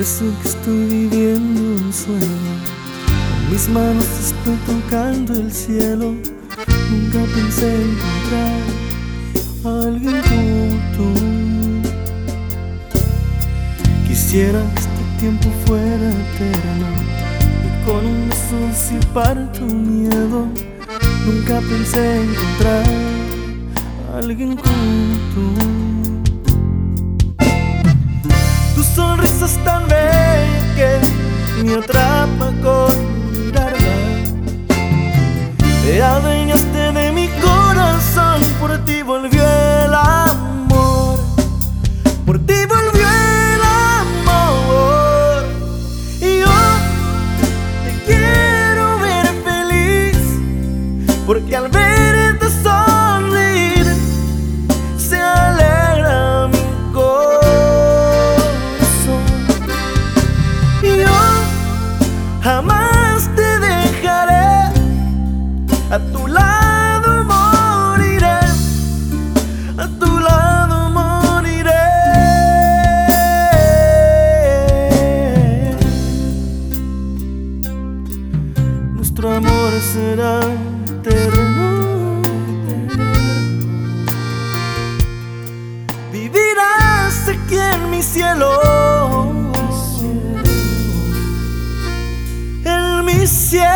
Parece que estoy viviendo un sueño. Con mis manos estoy tocando el cielo. Nunca pensé encontrar a alguien como tú. Quisiera que este tiempo fuera eterno y con un beso disipar tu miedo. Nunca pensé encontrar a alguien como tú. Tu sonrisa es tan bella que me atrapa con mirarla. Te adueñaste de mi corazón, por ti volvió el amor. Por ti volvió el amor. Y yo te quiero ver feliz, porque al verte sonreír se alegra mi corazón. Y yo jamás te dejaré, a tu lado moriré, a tu lado moriré. Nuestro amor será eterno. Vivirás aquí en mi cielo, en mi cielo.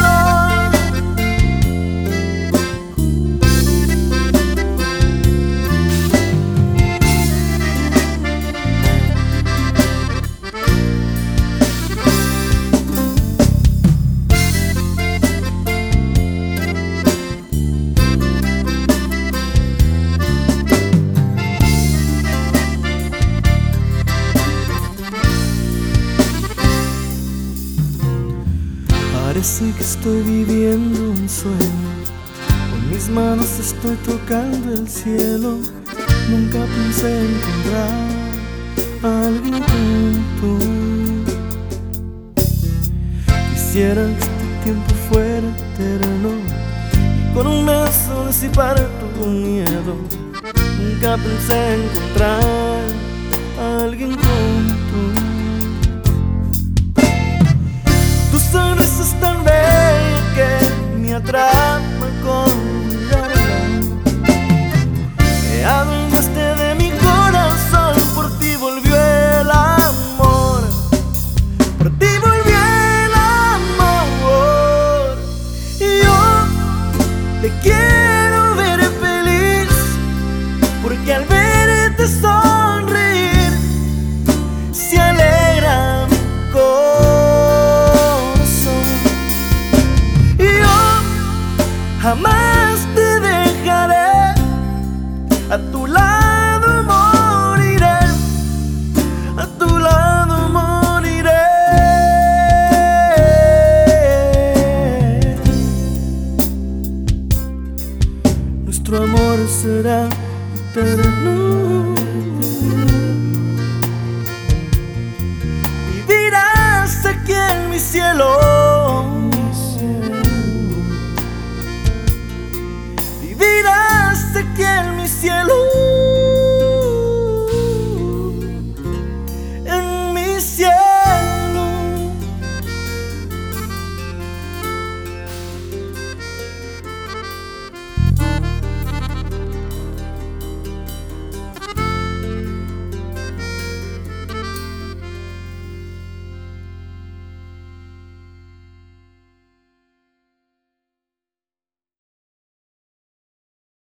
Parece que estoy viviendo un sueño. Con mis manos estoy tocando el cielo. Nunca pensé encontrar a alguien como tú. Quisiera que este tiempo fuera eterno y con un beso disipar tu miedo. Nunca pensé encontrar